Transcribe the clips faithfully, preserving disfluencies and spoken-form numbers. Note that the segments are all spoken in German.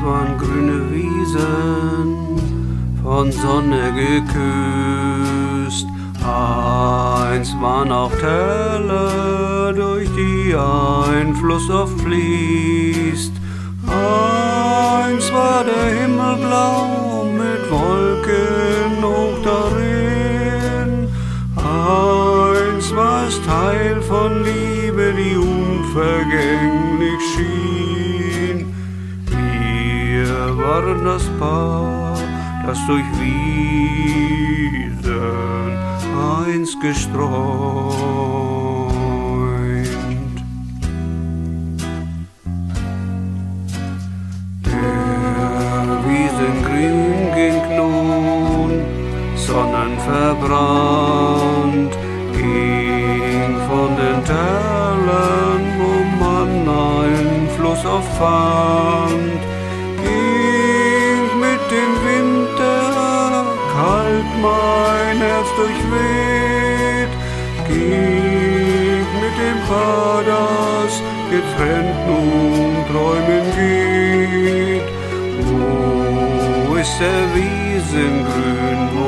waren grüne Wiesen, von Sonne geküsst. Eins waren auch Täler, durch die ein Fluss oft fließt. Eins war der Himmel blau mit Wolken hoch darin. Eins war es Teil von Liebe, die unvergänglich schien. Wir waren das Paar, das durch Wiesen einst gestreunt. Der Wiesengrün ging nun, sonnenverbrannt, ging von den Tälern, wo man einen Fluss auffand, ging mit dem Winter kalt mein Herz durchweht, ging mit dem Paar, das getrennt nun träumen geht. Wo ist der Wiesengrün, wo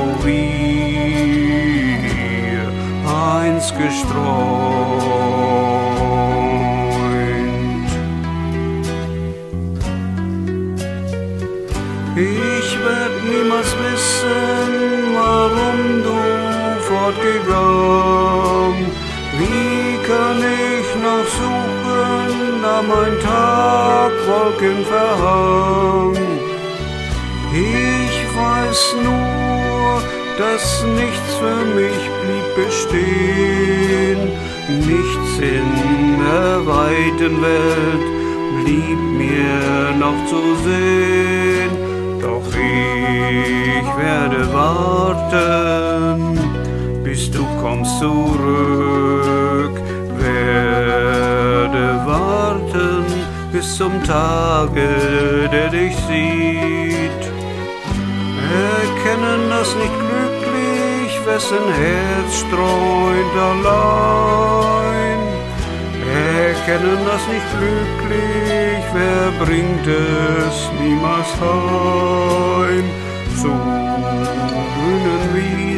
wir einst gestreunt? Ich werd niemals wissen, warum du fortgegangen. Wie kann ich noch suchen, da mein Tag Wolken verhang? Ich weiß nur, dass nichts für mich blieb bestehen. Nichts in der weiten Welt blieb mir noch zu sehen. Doch ich werde warten, bis du kommst zurück. Werde warten bis zum Tage, der dich sieht. Erkennen das nicht glücklich, wessen Herz streunt allein. Erkennen das nicht glücklich, wer bringt es niemals heim. Zu grünen Wiesen